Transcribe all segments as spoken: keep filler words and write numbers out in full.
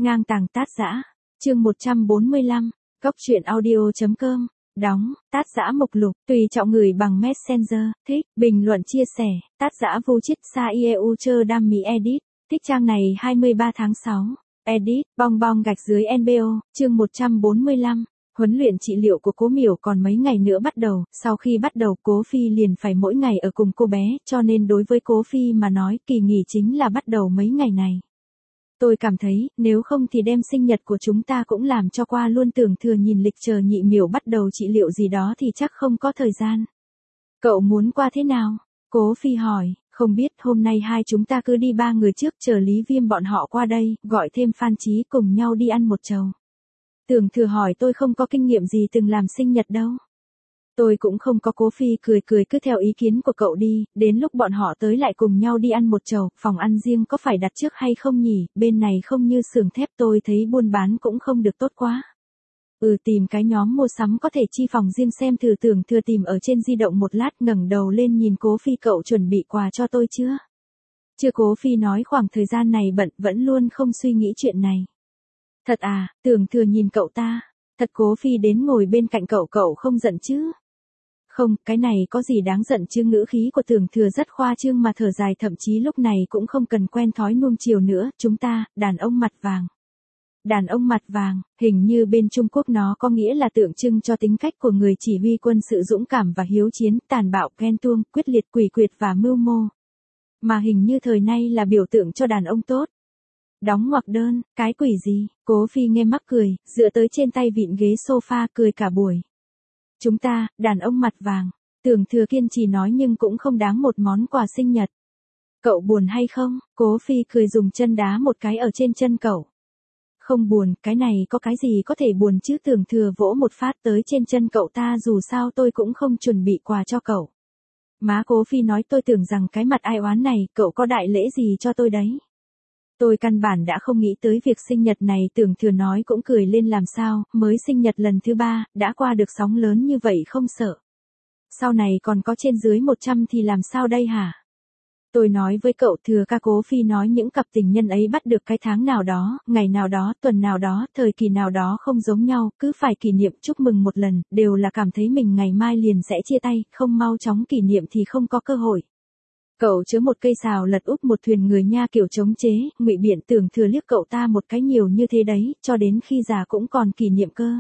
Ngang tàng Tát Dã, chương một trăm bốn mươi lăm, Góc truyện audio.com, đóng, Tát Dã mục lục, tùy trọng gửi bằng Messenger, thích, bình luận chia sẻ, Tát Dã vô chít sa ieu chơ đam mỹ edit, thích trang này hai mươi ba tháng sáu, edit, bong bong gạch dưới en bê ô, chương một trăm bốn mươi lăm. Huấn luyện trị liệu của Cố Miểu còn mấy ngày nữa bắt đầu, sau khi bắt đầu Cố Phi liền phải mỗi ngày ở cùng cô bé, cho nên đối với Cố Phi mà nói kỳ nghỉ chính là bắt đầu mấy ngày này. Tôi cảm thấy, nếu không thì đem sinh nhật của chúng ta cũng làm cho qua luôn, tưởng thừa nhìn lịch chờ nhị Miểu bắt đầu trị liệu gì đó thì chắc không có thời gian. Cậu muốn qua thế nào? Cố Phi hỏi, không biết, hôm nay hai chúng ta cứ đi ba người trước chờ Lý Viêm bọn họ qua đây, gọi thêm Phan Chí cùng nhau đi ăn một chầu. Tưởng thừa hỏi tôi không có kinh nghiệm gì từng làm sinh nhật đâu. Tôi cũng không có. Cố Phi cười cười cứ theo ý kiến của cậu đi, đến lúc bọn họ tới lại cùng nhau đi ăn một chầu, phòng ăn riêng có phải đặt trước hay không nhỉ, bên này không như xưởng thép tôi thấy buôn bán cũng không được tốt quá. Ừ, tìm cái nhóm mua sắm có thể chi phòng riêng xem thử. Tưởng thừa tìm ở trên di động một lát ngẩng đầu lên nhìn Cố Phi, cậu chuẩn bị quà cho tôi chưa? Chưa. Cố Phi nói khoảng thời gian này bận vẫn luôn không suy nghĩ chuyện này. Thật à? Tưởng thừa nhìn cậu ta. Thật. Cố Phi đến ngồi bên cạnh cậu, cậu không giận chứ? Không, cái này có gì đáng giận chứ? Ngữ khí của Tưởng thừa rất khoa trương mà thở dài, thậm chí lúc này cũng không cần quen thói nuông chiều nữa. Chúng ta, đàn ông mặt vàng. Đàn ông mặt vàng, hình như bên Trung Quốc nó có nghĩa là tượng trưng cho tính cách của người chỉ huy quân sự dũng cảm và hiếu chiến, tàn bạo, ghen tuông, quyết liệt, quỷ quyệt và mưu mô. Mà hình như thời nay là biểu tượng cho đàn ông tốt. Đóng ngoặc đơn, cái quỷ gì? Cố Phi nghe mắc cười, dựa tới trên tay vịn ghế sofa cười cả buổi. Chúng ta, đàn ông mặt vàng. Tưởng thừa kiên trì nói nhưng cũng không đáng một món quà sinh nhật. Cậu buồn hay không? Cố Phi cười dùng chân đá một cái ở trên chân cậu. Không buồn, cái này có cái gì có thể buồn chứ? Tưởng thừa vỗ một phát tới trên chân cậu ta, dù sao tôi cũng không chuẩn bị quà cho cậu. Má. Cố Phi nói, tôi tưởng rằng cái mặt ai oán này, cậu có đại lễ gì cho tôi đấy. Tôi căn bản đã không nghĩ tới việc sinh nhật này. Tưởng thừa nói cũng cười lên, làm sao, mới sinh nhật lần thứ ba, đã qua được sóng lớn như vậy không sợ. Sau này còn có trên dưới một trăm thì làm sao đây hả? Tôi nói với cậu thừa ca. Cố Phi nói những cặp tình nhân ấy bắt được cái tháng nào đó, ngày nào đó, tuần nào đó, thời kỳ nào đó không giống nhau, cứ phải kỷ niệm chúc mừng một lần, đều là cảm thấy mình ngày mai liền sẽ chia tay, không mau chóng kỷ niệm thì không có cơ hội. Cậu chứa một cây sào lật úp một thuyền người nha, kiểu chống chế, ngụy biện. Tưởng thừa liếc cậu ta một cái, nhiều như thế đấy, cho đến khi già cũng còn kỷ niệm cơ.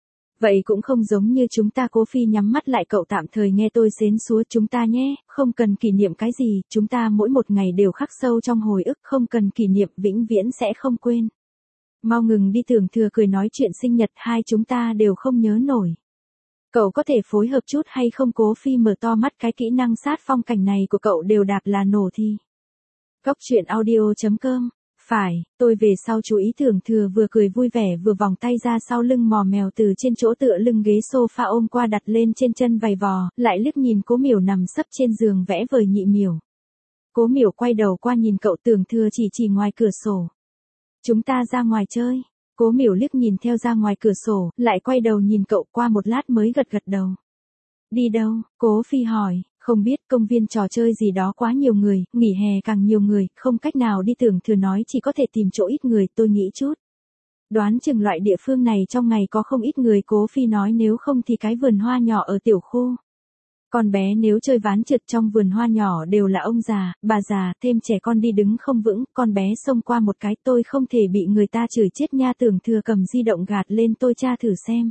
Vậy cũng không giống như chúng ta. Cố Phi nhắm mắt lại, cậu tạm thời nghe tôi xến xúa. Chúng ta nhé, không cần kỷ niệm cái gì, chúng ta mỗi một ngày đều khắc sâu trong hồi ức, không cần kỷ niệm, vĩnh viễn sẽ không quên. Mau ngừng đi. Tưởng thừa cười nói, chuyện sinh nhật hai chúng ta đều không nhớ nổi. Cậu có thể phối hợp chút hay không? Cố Phi mở to mắt, cái kỹ năng sát phong cảnh này của cậu đều đạp là nổ thì. Góc truyện audio.com. Phải, tôi về sau chú ý. Tưởng thừa vừa cười vui vẻ vừa vòng tay ra sau lưng, mò mèo từ trên chỗ tựa lưng ghế sofa ôm qua đặt lên trên chân vầy vò, lại liếc nhìn Cố Miểu nằm sấp trên giường vẽ vời nhị Miểu. Cố Miểu quay đầu qua nhìn cậu. Tưởng thừa chỉ chỉ ngoài cửa sổ. Chúng ta ra ngoài chơi. Cố Miểu liếc nhìn theo ra ngoài cửa sổ, lại quay đầu nhìn cậu, qua một lát mới gật gật đầu. Đi đâu? Cố Phi hỏi. Không biết, công viên trò chơi gì đó quá nhiều người, nghỉ hè càng nhiều người, không cách nào đi. Tưởng thừa nói, chỉ có thể tìm chỗ ít người. Tôi nghĩ chút. Đoán chừng loại địa phương này trong ngày có không ít người. Cố Phi nói, nếu không thì cái vườn hoa nhỏ ở tiểu khu. Con bé nếu chơi ván trượt trong vườn hoa nhỏ đều là ông già, bà già, thêm trẻ con đi đứng không vững, con bé xông qua một cái, tôi không thể bị người ta chửi chết nha. Tưởng thừa cầm di động gạt lên, tôi tra thử xem.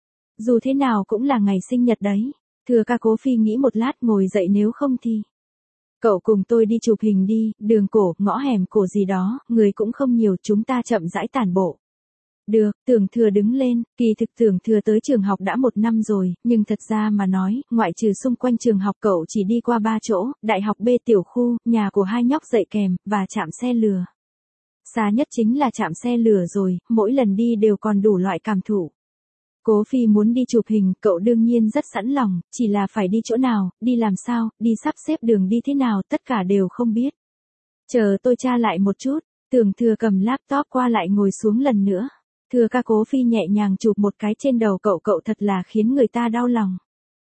Dù thế nào cũng là ngày sinh nhật đấy. Thừa ca. Cố Phi nghĩ một lát, ngồi dậy, nếu không thì cậu cùng tôi đi chụp hình đi, đường cổ, ngõ hẻm cổ gì đó, người cũng không nhiều, chúng ta chậm rãi tản bộ. Được. Tưởng thừa đứng lên, kỳ thực Tưởng thừa tới trường học đã một năm rồi, nhưng thật ra mà nói, ngoại trừ xung quanh trường học cậu chỉ đi qua ba chỗ, đại học B, tiểu khu, nhà của hai nhóc dạy kèm, và trạm xe lửa. Xa nhất chính là trạm xe lửa rồi, mỗi lần đi đều còn đủ loại cảm thụ. Cố Phi muốn đi chụp hình, cậu đương nhiên rất sẵn lòng, chỉ là phải đi chỗ nào, đi làm sao, đi sắp xếp đường đi thế nào, tất cả đều không biết. Chờ tôi tra lại một chút. Tưởng thừa cầm laptop qua lại ngồi xuống lần nữa. Thừa ca. Cố Phi nhẹ nhàng chụp một cái trên đầu cậu, cậu thật là khiến người ta đau lòng.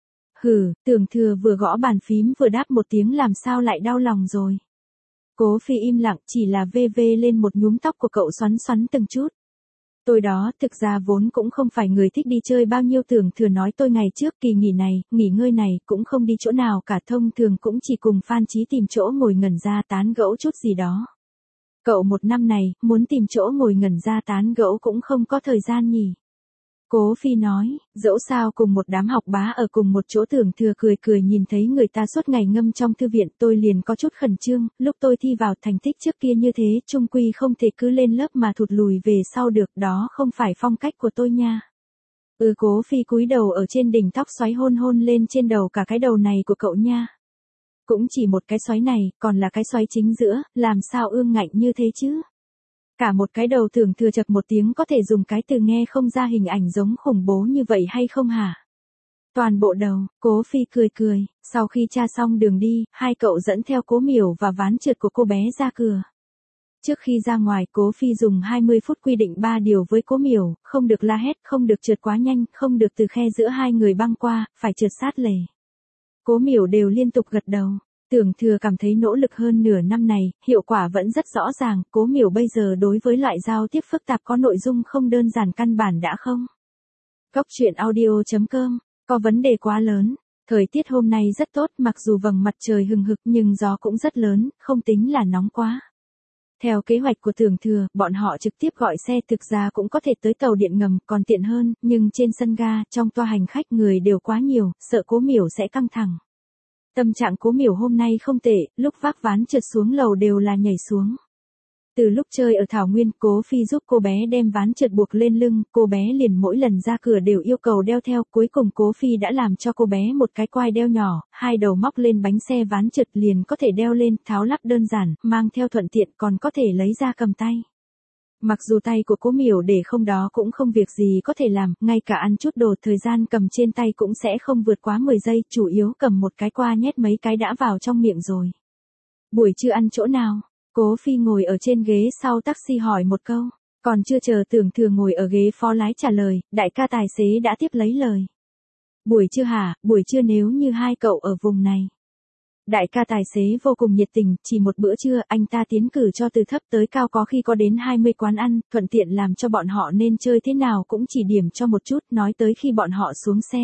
Hừ. Tưởng thừa vừa gõ bàn phím vừa đáp một tiếng, làm sao lại đau lòng rồi. Cố Phi im lặng, chỉ là vê vê lên một nhúm tóc của cậu, xoắn xoắn từng chút. Tôi đó, thực ra vốn cũng không phải người thích đi chơi bao nhiêu, Tưởng Thừa nói tôi ngày trước kỳ nghỉ này, nghỉ ngơi này, cũng không đi chỗ nào cả, thông thường cũng chỉ cùng Phan Chí tìm chỗ ngồi ngẩn ra tán gẫu chút gì đó. Cậu một năm này, muốn tìm chỗ ngồi ngẩn ra tán gẫu cũng không có thời gian nhỉ. Cố Phi nói, dẫu sao cùng một đám học bá ở cùng một chỗ. Tưởng Thừa cười cười nhìn thấy người ta suốt ngày ngâm trong thư viện, tôi liền có chút khẩn trương, lúc tôi thi vào thành tích trước kia như thế, chung quy không thể cứ lên lớp mà thụt lùi về sau được, đó không phải phong cách của tôi nha. Ừ, Cố Phi cúi đầu ở trên đỉnh tóc xoáy hôn hôn lên trên đầu cả cái đầu này của cậu nha. Cũng chỉ một cái xoáy này, còn là cái xoáy chính giữa, làm sao ương ngạnh như thế chứ? Cả một cái đầu. Tưởng Thừa chật một tiếng, có thể dùng cái từ nghe không ra hình ảnh giống khủng bố như vậy hay không hả? Toàn bộ đầu. Cố Phi cười cười, sau khi tra xong đường đi, hai cậu dẫn theo Cố Miểu và ván trượt của cô bé ra cửa. Trước khi ra ngoài, Cố Phi dùng hai mươi phút quy định ba điều với Cố Miểu, không được la hét, không được trượt quá nhanh, không được từ khe giữa hai người băng qua, phải trượt sát lề. Cố Miểu đều liên tục gật đầu. Tưởng Thừa cảm thấy nỗ lực hơn nửa năm này, hiệu quả vẫn rất rõ ràng. Cố Miểu bây giờ đối với loại giao tiếp phức tạp có nội dung không đơn giản căn bản đã không. Góc truyện audio chấm com, có vấn đề quá lớn. Thời tiết hôm nay rất tốt, mặc dù vầng mặt trời hừng hực nhưng gió cũng rất lớn, không tính là nóng quá. Theo kế hoạch của Tưởng Thừa, bọn họ trực tiếp gọi xe, thực ra cũng có thể tới tàu điện ngầm, còn tiện hơn, nhưng trên sân ga, trong toa hành khách người đều quá nhiều, sợ Cố Miểu sẽ căng thẳng. Tâm trạng Cố Miểu hôm nay không tệ, lúc vác ván trượt xuống lầu đều là nhảy xuống. Từ lúc chơi ở Thảo Nguyên, Cố Phi giúp cô bé đem ván trượt buộc lên lưng, cô bé liền mỗi lần ra cửa đều yêu cầu đeo theo, cuối cùng Cố Phi đã làm cho cô bé một cái quai đeo nhỏ, hai đầu móc lên bánh xe ván trượt liền có thể đeo lên, tháo lắp đơn giản, mang theo thuận tiện, còn có thể lấy ra cầm tay. Mặc dù tay của Cố Miểu để không đó cũng không việc gì có thể làm, ngay cả ăn chút đồ thời gian cầm trên tay cũng sẽ không vượt quá mười giây, chủ yếu cầm một cái qua nhét mấy cái đã vào trong miệng rồi. Buổi trưa ăn chỗ nào? Cố Phi ngồi ở trên ghế sau taxi hỏi một câu, còn chưa chờ Tưởng Thừa ngồi ở ghế phó lái trả lời, đại ca tài xế đã tiếp lấy lời. Buổi trưa hả, buổi trưa nếu như hai cậu ở vùng này. Đại ca tài xế vô cùng nhiệt tình, chỉ một bữa trưa anh ta tiến cử cho từ thấp tới cao có khi có đến hai mươi quán ăn, thuận tiện làm cho bọn họ nên chơi thế nào cũng chỉ điểm cho một chút, nói tới khi bọn họ xuống xe.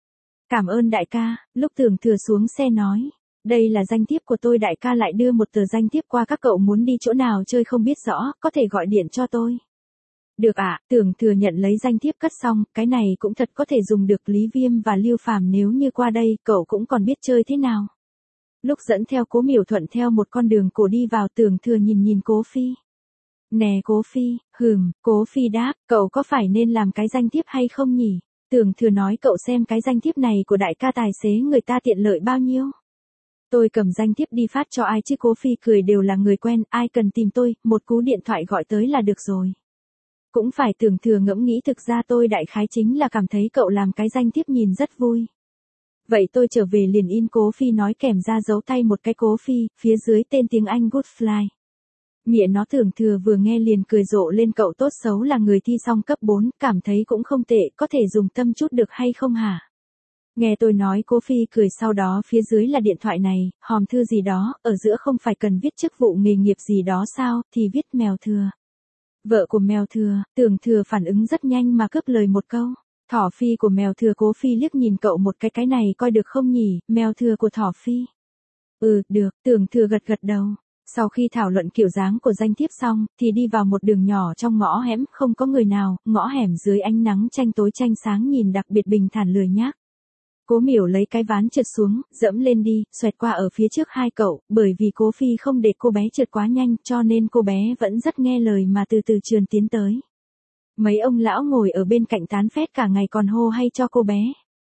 Cảm ơn đại ca, lúc Tưởng Thừa xuống xe nói. Đây là danh thiếp của tôi, đại ca lại đưa một tờ danh thiếp qua, các cậu muốn đi chỗ nào chơi không biết rõ, có thể gọi điện cho tôi. Được ạ, à, Tưởng Thừa nhận lấy danh thiếp cất xong, cái này cũng thật có thể dùng được. Lý Viêm và Lưu Phàm nếu như qua đây, cậu cũng còn biết chơi thế nào. Lúc dẫn theo Cố Miểu thuận theo một con đường cổ đi vào, Tưởng Thừa nhìn nhìn Cố Phi. Nè Cố Phi, hừm, Cố Phi đáp, cậu có phải nên làm cái danh thiếp hay không nhỉ? Tưởng Thừa nói, cậu xem cái danh thiếp này của đại ca tài xế người ta tiện lợi bao nhiêu. Tôi cầm danh thiếp đi phát cho ai chứ? Cố Phi cười, đều là người quen, ai cần tìm tôi, một cú điện thoại gọi tới là được rồi. Cũng phải. Tưởng Thừa ngẫm nghĩ, thực ra tôi đại khái chính là cảm thấy cậu làm cái danh thiếp nhìn rất vui. Vậy tôi trở về liền in. Cố Phi nói kèm ra dấu tay một cái. Cố Phi, phía dưới tên tiếng Anh Good Fly. Mẹ nó. Tưởng Thừa vừa nghe liền cười rộ lên, cậu tốt xấu là người thi xong cấp bốn, cảm thấy cũng không tệ, có thể dùng tâm chút được hay không hả? Nghe tôi nói. Cố Phi cười, sau đó phía dưới là điện thoại này, hòm thư gì đó, ở giữa không phải cần viết chức vụ nghề nghiệp gì đó sao, thì viết Mèo Thừa. Vợ của Mèo Thừa. Tưởng Thừa phản ứng rất nhanh mà cướp lời một câu. Thỏ Phi của Mèo Thừa. Cố Phi liếc nhìn cậu một cái, cái này coi được không nhỉ, Mèo Thừa của Thỏ Phi. Ừ, được, Tưởng Thừa gật gật đầu. Sau khi thảo luận kiểu dáng của danh thiếp xong, thì đi vào một đường nhỏ trong ngõ hẻm, không có người nào, ngõ hẻm dưới ánh nắng tranh tối tranh sáng nhìn đặc biệt bình thản lười nhác. Cố Miểu lấy cái ván trượt xuống, dẫm lên đi, xoẹt qua ở phía trước hai cậu, bởi vì Cố Phi không để cô bé trượt quá nhanh, cho nên cô bé vẫn rất nghe lời mà từ từ trườn tiến tới. Mấy ông lão ngồi ở bên cạnh tán phét cả ngày còn hô hay cho cô bé.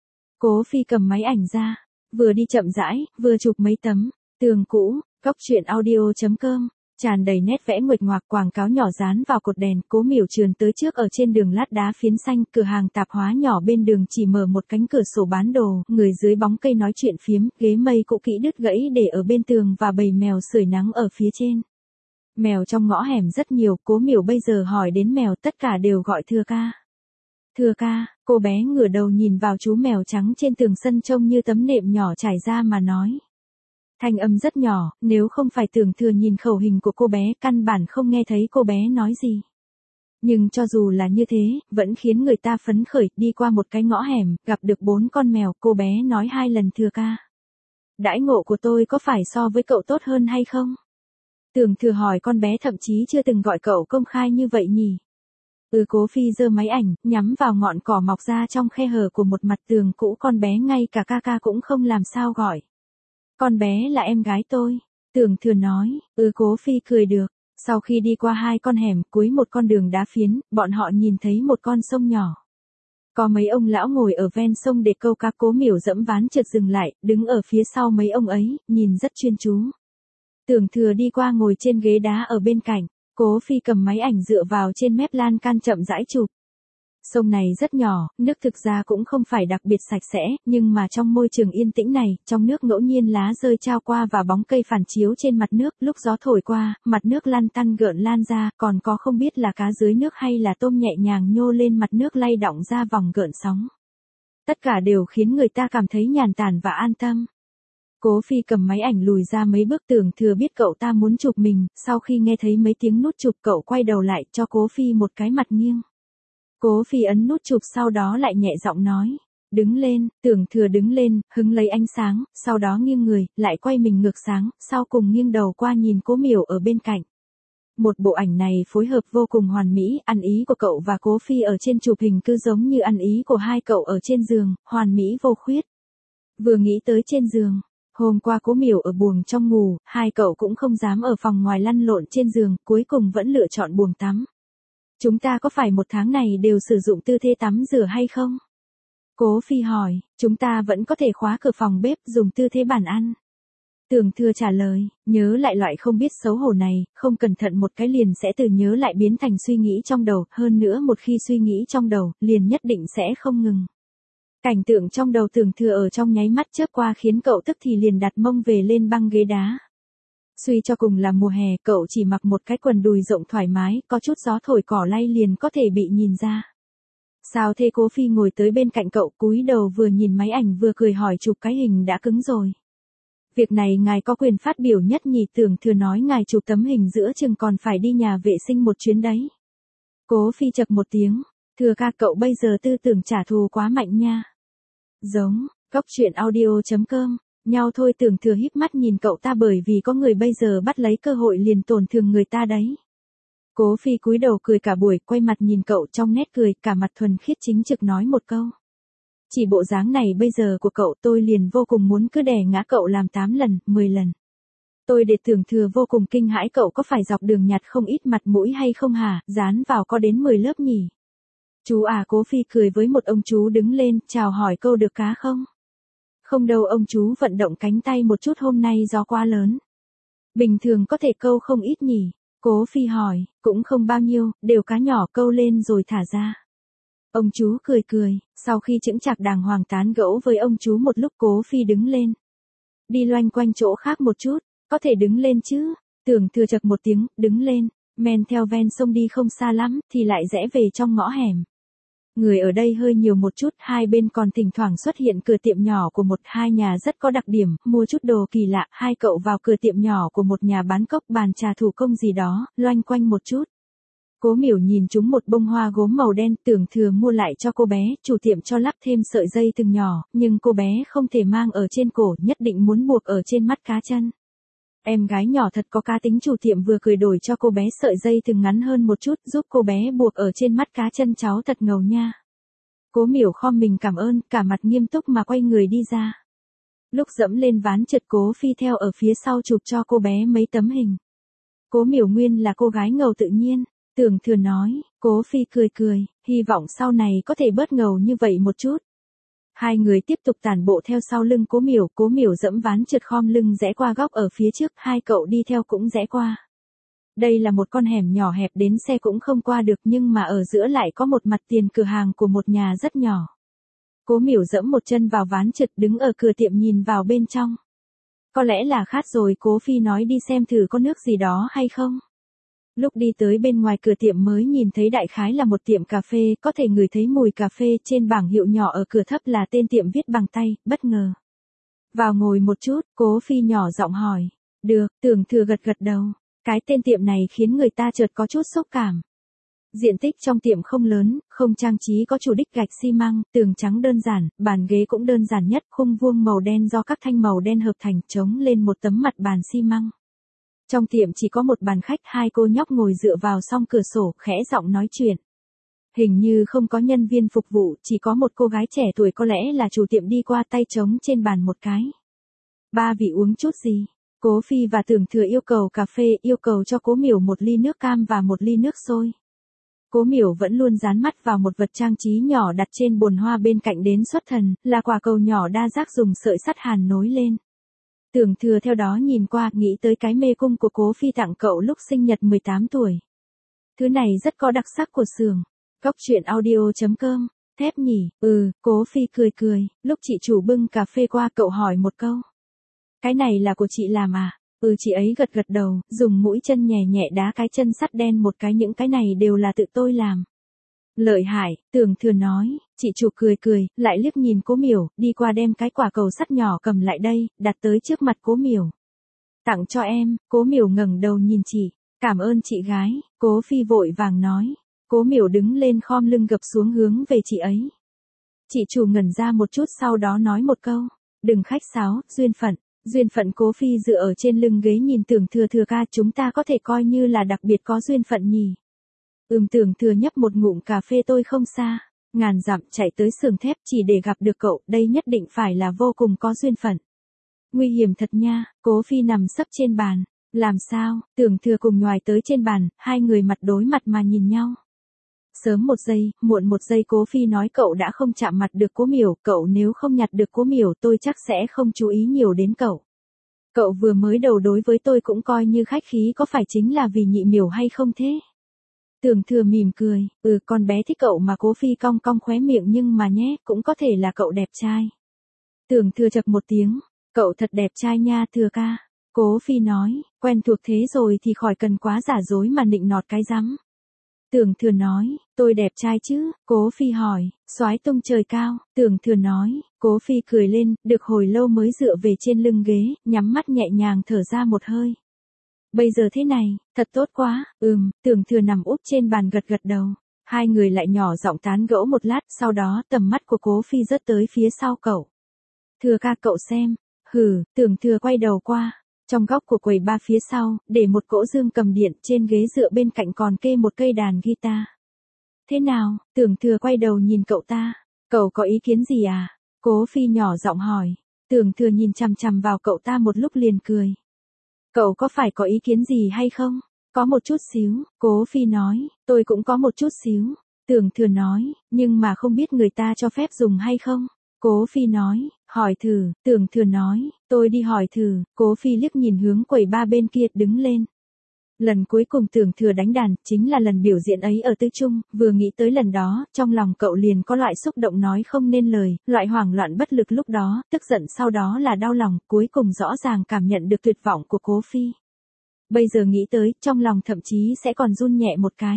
Cố Phi cầm máy ảnh ra, vừa đi chậm rãi, vừa chụp mấy tấm tường cũ. Góc truyện audio chấm com, tràn đầy nét vẽ nguệch ngoạc, quảng cáo nhỏ dán vào cột đèn. Cố Miểu trườn tới trước, ở trên đường lát đá phiến xanh, cửa hàng tạp hóa nhỏ bên đường chỉ mở một cánh cửa sổ bán đồ, người dưới bóng cây nói chuyện phiếm, ghế mây cũ kỹ đứt gãy để ở bên tường và bầy mèo sưởi nắng ở phía trên. Mèo trong ngõ hẻm rất nhiều, Cố Miểu bây giờ hỏi đến mèo, tất cả đều gọi Thừa ca. Thừa ca. Cô bé ngửa đầu nhìn vào chú mèo trắng trên tường sân trông như tấm nệm nhỏ trải ra mà nói. Thanh âm rất nhỏ, nếu không phải Tưởng Thừa nhìn khẩu hình của cô bé, căn bản không nghe thấy cô bé nói gì. Nhưng cho dù là như thế, vẫn khiến người ta phấn khởi. Đi qua một cái ngõ hẻm, gặp được bốn con mèo, cô bé nói hai lần Thừa ca. Đãi ngộ của tôi có phải so với cậu tốt hơn hay không? Tưởng Thừa hỏi con bé thậm chí chưa từng gọi cậu công khai như vậy nhỉ. Ừ, Cố Phi giơ máy ảnh, nhắm vào ngọn cỏ mọc ra trong khe hở của một mặt tường cũ, con bé ngay cả ca ca cũng không làm sao gọi. Con bé là em gái tôi. Tưởng Thừa nói, ừ Cố Phi cười được. Sau khi đi qua hai con hẻm, cuối một con đường đá phiến, bọn họ nhìn thấy một con sông nhỏ. Có mấy ông lão ngồi ở ven sông để câu cá. Cố Miểu dẫm ván trượt dừng lại, đứng ở phía sau mấy ông ấy, nhìn rất chuyên chú. Tưởng Thừa đi qua ngồi trên ghế đá ở bên cạnh. Cố Phi cầm máy ảnh dựa vào trên mép lan can chậm rãi chụp. Sông này rất nhỏ, nước thực ra cũng không phải đặc biệt sạch sẽ, nhưng mà trong môi trường yên tĩnh này, trong nước ngẫu nhiên lá rơi trao qua và bóng cây phản chiếu trên mặt nước, lúc gió thổi qua, mặt nước lăn tăn gợn lan ra, còn có không biết là cá dưới nước hay là tôm nhẹ nhàng nhô lên mặt nước lay động ra vòng gợn sóng. Tất cả đều khiến người ta cảm thấy nhàn tản và an tâm. Cố Phi cầm máy ảnh lùi ra mấy bước. Tưởng Thừa biết cậu ta muốn chụp mình, sau khi nghe thấy mấy tiếng nút chụp cậu quay đầu lại cho Cố Phi một cái mặt nghiêng. Cố Phi ấn nút chụp sau đó lại nhẹ giọng nói, đứng lên. Tưởng Thừa đứng lên, hứng lấy ánh sáng, sau đó nghiêng người, lại quay mình ngược sáng, sau cùng nghiêng đầu qua nhìn Cố Miểu ở bên cạnh. Một bộ ảnh này phối hợp vô cùng hoàn mỹ, ăn ý của cậu và Cố Phi ở trên chụp hình cứ giống như ăn ý của hai cậu ở trên giường, hoàn mỹ vô khuyết. Vừa nghĩ tới trên giường, hôm qua Cố Miểu ở buồng trong ngủ, hai cậu cũng không dám ở phòng ngoài lăn lộn trên giường, cuối cùng vẫn lựa chọn buồng tắm. Chúng ta có phải một tháng này đều sử dụng tư thế tắm rửa hay không? Cố Phi hỏi, chúng ta vẫn có thể khóa cửa phòng bếp dùng tư thế bàn ăn. Tưởng Thừa trả lời, nhớ lại loại không biết xấu hổ này, không cẩn thận một cái liền sẽ từ nhớ lại biến thành suy nghĩ trong đầu, hơn nữa một khi suy nghĩ trong đầu, liền nhất định sẽ không ngừng. Cảnh tượng trong đầu Tưởng Thừa ở trong nháy mắt chớp qua khiến cậu tức thì liền đặt mông về lên băng ghế đá. Suy cho cùng là mùa hè, cậu chỉ mặc một cái quần đùi rộng thoải mái, có chút gió thổi cỏ lay liền có thể bị nhìn ra. Sao thế? Cố Phi ngồi tới bên cạnh cậu, cúi đầu vừa nhìn máy ảnh vừa cười hỏi, chụp cái hình đã cứng rồi. Việc này ngài có quyền phát biểu nhất nhỉ? Tưởng Thừa nói, ngài chụp tấm hình giữa chừng còn phải đi nhà vệ sinh một chuyến đấy. Cố Phi chậc một tiếng, Thừa ca, cậu bây giờ tư tưởng trả thù quá mạnh nha. Giống, Cóc Truyện Audio chấm com, nhau thôi. Tưởng Thừa híp mắt nhìn cậu ta, bởi vì có người bây giờ bắt lấy cơ hội liền tổn thương người ta đấy. Cố Phi cúi đầu cười cả buổi, quay mặt nhìn cậu, trong nét cười, cả mặt thuần khiết chính trực nói một câu. Chỉ bộ dáng này bây giờ của cậu tôi liền vô cùng muốn cứ đè ngã cậu làm tám lần, mười lần. Tôi để Tưởng Thừa vô cùng kinh hãi, cậu có phải dọc đường nhặt không ít mặt mũi hay không hả, dán vào có đến mười lớp nhỉ? Chú à? Cố Phi cười với một ông chú đứng lên, chào hỏi, câu được cá không? Không đâu, ông chú vận động cánh tay một chút, hôm nay gió quá lớn. Bình thường có thể câu không ít nhỉ? Cố Phi hỏi, cũng không bao nhiêu, đều cá nhỏ, câu lên rồi thả ra. Ông chú cười cười, sau khi chững chạc đàng hoàng tán gẫu với ông chú một lúc, Cố Phi đứng lên. Đi loanh quanh chỗ khác một chút, có thể đứng lên chứ? Tưởng Thừa chậc một tiếng, đứng lên, men theo ven sông đi không xa lắm, thì lại rẽ về trong ngõ hẻm. Người ở đây hơi nhiều một chút, hai bên còn thỉnh thoảng xuất hiện cửa tiệm nhỏ của một hai nhà rất có đặc điểm, mua chút đồ kỳ lạ. Hai cậu vào cửa tiệm nhỏ của một nhà bán cốc, bàn trà thủ công gì đó, loanh quanh một chút. Cố Miểu nhìn chúng một bông hoa gốm màu đen, Tưởng Thừa mua lại cho cô bé, chủ tiệm cho lắp thêm sợi dây từng nhỏ, nhưng cô bé không thể mang ở trên cổ, nhất định muốn buộc ở trên mắt cá chân. Em gái nhỏ thật có cá tính, chủ tiệm vừa cười đổi cho cô bé sợi dây từng ngắn hơn một chút, giúp cô bé buộc ở trên mắt cá chân, cháu thật ngầu nha. Cố Miểu khom mình cảm ơn, cả mặt nghiêm túc mà quay người đi ra. Lúc dẫm lên ván trượt, Cố Phi theo ở phía sau chụp cho cô bé mấy tấm hình. Cố Miểu nguyên là cô gái ngầu tự nhiên, Tưởng Thừa nói. Cố Phi cười cười, hy vọng sau này có thể bớt ngầu như vậy một chút. Hai người tiếp tục tản bộ theo sau lưng Cố Miểu, Cố Miểu dẫm ván trượt khom lưng rẽ qua góc ở phía trước, hai cậu đi theo cũng rẽ qua. Đây là một con hẻm nhỏ hẹp đến xe cũng không qua được, nhưng mà ở giữa lại có một mặt tiền cửa hàng của một nhà rất nhỏ. Cố Miểu dẫm một chân vào ván trượt, đứng ở cửa tiệm nhìn vào bên trong. Có lẽ là khát rồi, Cố Phi nói đi xem thử có nước gì đó hay không. Lúc đi tới bên ngoài cửa tiệm mới nhìn thấy đại khái là một tiệm cà phê, có thể ngửi thấy mùi cà phê, trên bảng hiệu nhỏ ở cửa thấp là tên tiệm viết bằng tay, bất ngờ. Vào ngồi một chút, Cố Phi nhỏ giọng hỏi. Được, Tưởng Thừa gật gật đầu. Cái tên tiệm này khiến người ta chợt có chút xúc cảm. Diện tích trong tiệm không lớn, không trang trí có chủ đích gạch xi măng, tường trắng đơn giản, bàn ghế cũng đơn giản nhất, khung vuông màu đen do các thanh màu đen hợp thành chống lên một tấm mặt bàn xi măng. Trong tiệm chỉ có một bàn khách, hai cô nhóc ngồi dựa vào song cửa sổ, khẽ giọng nói chuyện. Hình như không có nhân viên phục vụ, chỉ có một cô gái trẻ tuổi có lẽ là chủ tiệm đi qua, tay trống trên bàn một cái. Ba vị uống chút gì? Cố Phi và Tưởng Thừa yêu cầu cà phê, yêu cầu cho Cố Miểu một ly nước cam và một ly nước sôi. Cố Miểu vẫn luôn dán mắt vào một vật trang trí nhỏ đặt trên bồn hoa bên cạnh đến xuất thần, là quả cầu nhỏ đa giác dùng sợi sắt hàn nối lên. Tưởng Thừa theo đó nhìn qua, nghĩ tới cái mê cung của Cố Phi tặng cậu lúc sinh nhật mười tám tuổi. Thứ này rất có đặc sắc của xưởng. Góc chuyện audio chấm com, thép nhỉ, ừ, Cố Phi cười cười, lúc chị chủ bưng cà phê qua cậu hỏi một câu. Cái này là của chị làm à? Ừ, chị ấy gật gật đầu, dùng mũi chân nhẹ nhẹ đá cái chân sắt đen một cái, những cái này đều là tự tôi làm. Lợi hại, Tưởng Thừa nói, chị chủ cười cười, lại liếc nhìn Cố Miểu, đi qua đem cái quả cầu sắt nhỏ cầm lại đây, đặt tới trước mặt Cố Miểu. Tặng cho em, Cố Miểu ngẩng đầu nhìn chị, cảm ơn chị gái, Cố Phi vội vàng nói. Cố Miểu đứng lên khom lưng gập xuống hướng về chị ấy. Chị chủ ngẩn ra một chút sau đó nói một câu, đừng khách sáo, duyên phận. Duyên phận. Cố Phi dựa ở trên lưng ghế nhìn Tưởng Thừa, thừa ca, chúng ta có thể coi như là đặc biệt có duyên phận nhỉ. Ừm, Tưởng Thừa nhấp một ngụm cà phê, tôi không xa, ngàn dặm chạy tới xưởng thép chỉ để gặp được cậu, đây nhất định phải là vô cùng có duyên phận. Nguy hiểm thật nha. Cố Phi nằm sấp trên bàn, làm sao? Tưởng Thừa cùng nhoài tới trên bàn, hai người mặt đối mặt mà nhìn nhau. Sớm một giây, muộn một giây, Cố Phi nói, cậu đã không chạm mặt được Cố Miểu, cậu nếu không nhặt được Cố Miểu tôi chắc sẽ không chú ý nhiều đến cậu. Cậu vừa mới đầu đối với tôi cũng coi như khách khí, có phải chính là vì nhị Miểu hay không thế? Tưởng Thừa mỉm cười, ừ, con bé thích cậu mà. Cố Phi cong cong khóe miệng, nhưng mà nhé, cũng có thể là cậu đẹp trai. Tưởng Thừa chập một tiếng, cậu thật đẹp trai nha Thừa ca. Cố Phi nói, quen thuộc thế rồi thì khỏi cần quá giả dối mà nịnh nọt cái rắm. Tưởng Thừa nói, tôi đẹp trai chứ? Cố Phi hỏi, soái tung trời cao. Tưởng Thừa nói, Cố Phi cười lên, được hồi lâu mới dựa về trên lưng ghế, nhắm mắt nhẹ nhàng thở ra một hơi. Bây giờ thế này, thật tốt quá, ừm, Tưởng Thừa nằm úp trên bàn gật gật đầu. Hai người lại nhỏ giọng tán gẫu một lát, sau đó tầm mắt của Cố Phi rớt tới phía sau cậu. Thừa ca, cậu xem. Hừ, Tưởng Thừa quay đầu qua. Trong góc của quầy bar phía sau, để một cỗ dương cầm điện, trên ghế dựa bên cạnh còn kê một cây đàn guitar. Thế nào? Tưởng Thừa quay đầu nhìn cậu ta. Cậu có ý kiến gì à? Cố Phi nhỏ giọng hỏi. Tưởng Thừa nhìn chằm chằm vào cậu ta một lúc liền cười. Cậu có phải có ý kiến gì hay không? Có một chút xíu, Cố Phi nói, tôi cũng có một chút xíu. Tưởng Thừa nói, nhưng mà không biết người ta cho phép dùng hay không? Cố Phi nói, hỏi thử. Tưởng Thừa nói, tôi đi hỏi thử. Cố Phi liếc nhìn hướng quầy bar bên kia, đứng lên. Lần cuối cùng Tưởng Thừa đánh đàn, chính là lần biểu diễn ấy ở Tư Trung, vừa nghĩ tới lần đó, trong lòng cậu liền có loại xúc động nói không nên lời, loại hoảng loạn bất lực lúc đó, tức giận sau đó là đau lòng, cuối cùng rõ ràng cảm nhận được tuyệt vọng của Cố Phi. Bây giờ nghĩ tới, trong lòng thậm chí sẽ còn run nhẹ một cái.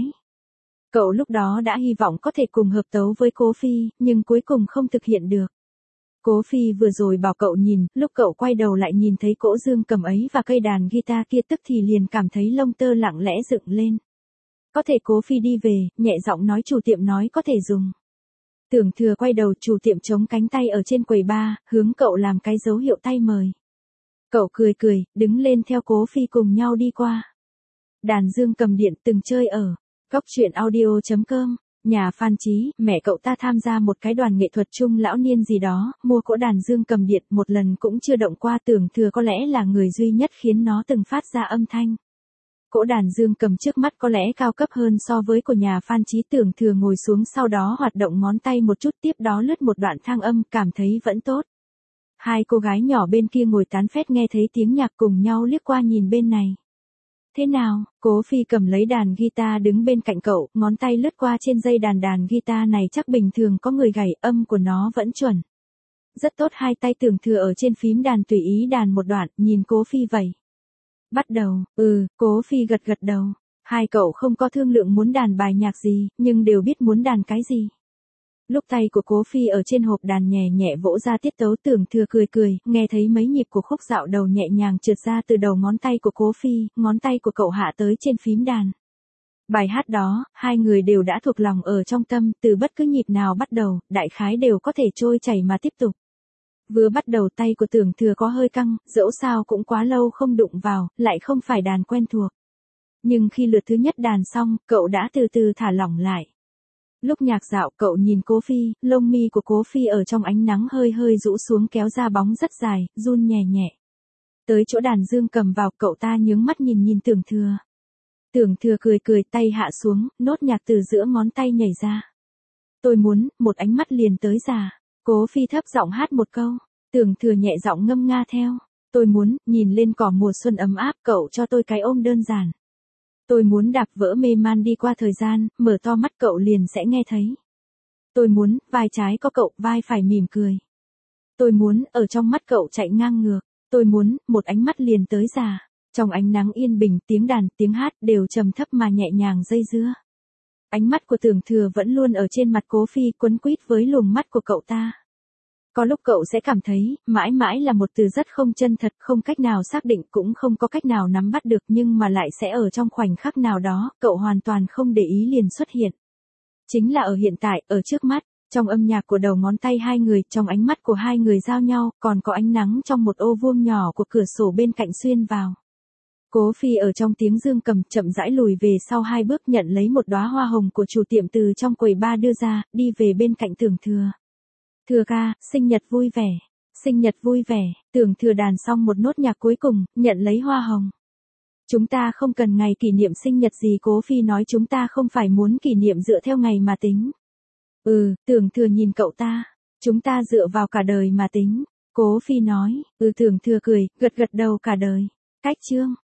Cậu lúc đó đã hy vọng có thể cùng hợp tấu với Cố Phi, nhưng cuối cùng không thực hiện được. Cố Phi vừa rồi bảo cậu nhìn, lúc cậu quay đầu lại nhìn thấy cỗ dương cầm ấy và cây đàn guitar kia, tức thì liền cảm thấy lông tơ lặng lẽ dựng lên. Có thể. Cố Phi đi về, nhẹ giọng nói, chủ tiệm nói có thể dùng. Tưởng Thừa quay đầu, chủ tiệm chống cánh tay ở trên quầy bar, hướng cậu làm cái dấu hiệu tay mời. Cậu cười cười, đứng lên theo Cố Phi cùng nhau đi qua. Đàn dương cầm điện từng chơi ở góc chuyện audio chấm com. Nhà Phan Chí, mẹ cậu ta tham gia một cái đoàn nghệ thuật trung lão niên gì đó, mua cỗ đàn dương cầm điện, một lần cũng chưa động qua. Tưởng Thừa có lẽ là người duy nhất khiến nó từng phát ra âm thanh. Cỗ đàn dương cầm trước mắt có lẽ cao cấp hơn so với của nhà Phan Chí. Tưởng Thừa ngồi xuống, sau đó hoạt động ngón tay một chút, tiếp đó lướt một đoạn thang âm, cảm thấy vẫn tốt. Hai cô gái nhỏ bên kia ngồi tán phét nghe thấy tiếng nhạc cùng nhau liếc qua nhìn bên này. Thế nào? Cố Phi cầm lấy đàn guitar đứng bên cạnh cậu, ngón tay lướt qua trên dây đàn. Đàn guitar này chắc bình thường có người gảy, âm của nó vẫn chuẩn. Rất tốt. Hai tay Tưởng Thừa ở trên phím đàn tùy ý đàn một đoạn, nhìn Cố Phi vậy. Bắt đầu. Ừ, Cố Phi gật gật đầu. Hai cậu không có thương lượng muốn đàn bài nhạc gì, nhưng đều biết muốn đàn cái gì. Lúc tay của Cố Phi ở trên hộp đàn nhẹ nhẹ vỗ ra tiết tấu, Tưởng Thừa cười cười, nghe thấy mấy nhịp của khúc dạo đầu nhẹ nhàng trượt ra từ đầu ngón tay của Cố Phi, ngón tay của cậu hạ tới trên phím đàn. Bài hát đó, hai người đều đã thuộc lòng ở trong tâm, từ bất cứ nhịp nào bắt đầu, đại khái đều có thể trôi chảy mà tiếp tục. Vừa bắt đầu tay của Tưởng Thừa có hơi căng, dẫu sao cũng quá lâu không đụng vào, lại không phải đàn quen thuộc. Nhưng khi lượt thứ nhất đàn xong, cậu đã từ từ thả lỏng lại. Lúc nhạc dạo, cậu nhìn Cố Phi, lông mi của Cố Phi ở trong ánh nắng hơi hơi rũ xuống kéo ra bóng rất dài, run nhẹ nhẹ. Tới chỗ đàn dương cầm vào, cậu ta nhướng mắt nhìn nhìn Tưởng Thừa. Tưởng Thừa cười cười, tay hạ xuống, nốt nhạc từ giữa ngón tay nhảy ra. Tôi muốn, một ánh mắt liền tới già. Cố Phi thấp giọng hát một câu. Tưởng Thừa nhẹ giọng ngâm nga theo. Tôi muốn, nhìn lên cỏ mùa xuân ấm áp, cậu cho tôi cái ôm đơn giản. Tôi muốn đạp vỡ mê man đi qua thời gian, mở to mắt cậu liền sẽ nghe thấy. Tôi muốn, vai trái có cậu, vai phải mỉm cười. Tôi muốn, ở trong mắt cậu chạy ngang ngược. Tôi muốn, một ánh mắt liền tới già. Trong ánh nắng yên bình, tiếng đàn, tiếng hát đều trầm thấp mà nhẹ nhàng dây dưa. Ánh mắt của Tưởng Thừa vẫn luôn ở trên mặt Cố Phi, quấn quýt với luồng mắt của cậu ta. Có lúc cậu sẽ cảm thấy, mãi mãi là một từ rất không chân thật, không cách nào xác định, cũng không có cách nào nắm bắt được, nhưng mà lại sẽ ở trong khoảnh khắc nào đó, cậu hoàn toàn không để ý liền xuất hiện. Chính là ở hiện tại, ở trước mắt, trong âm nhạc của đầu ngón tay hai người, trong ánh mắt của hai người giao nhau, còn có ánh nắng trong một ô vuông nhỏ của cửa sổ bên cạnh xuyên vào. Cố Phi ở trong tiếng dương cầm chậm rãi lùi về sau hai bước, nhận lấy một đóa hoa hồng của chủ tiệm từ trong quầy bar đưa ra, đi về bên cạnh Tưởng Thừa. Thừa ca, sinh nhật vui vẻ, sinh nhật vui vẻ. Tưởng Thừa đàn xong một nốt nhạc cuối cùng, nhận lấy hoa hồng. Chúng ta không cần ngày kỷ niệm sinh nhật gì, Cố Phi nói, chúng ta không phải muốn kỷ niệm dựa theo ngày mà tính. Ừ, Tưởng Thừa nhìn cậu ta, chúng ta dựa vào cả đời mà tính. Cố Phi nói, ừ. Tưởng Thừa cười, gật gật đầu, cả đời. Cách chương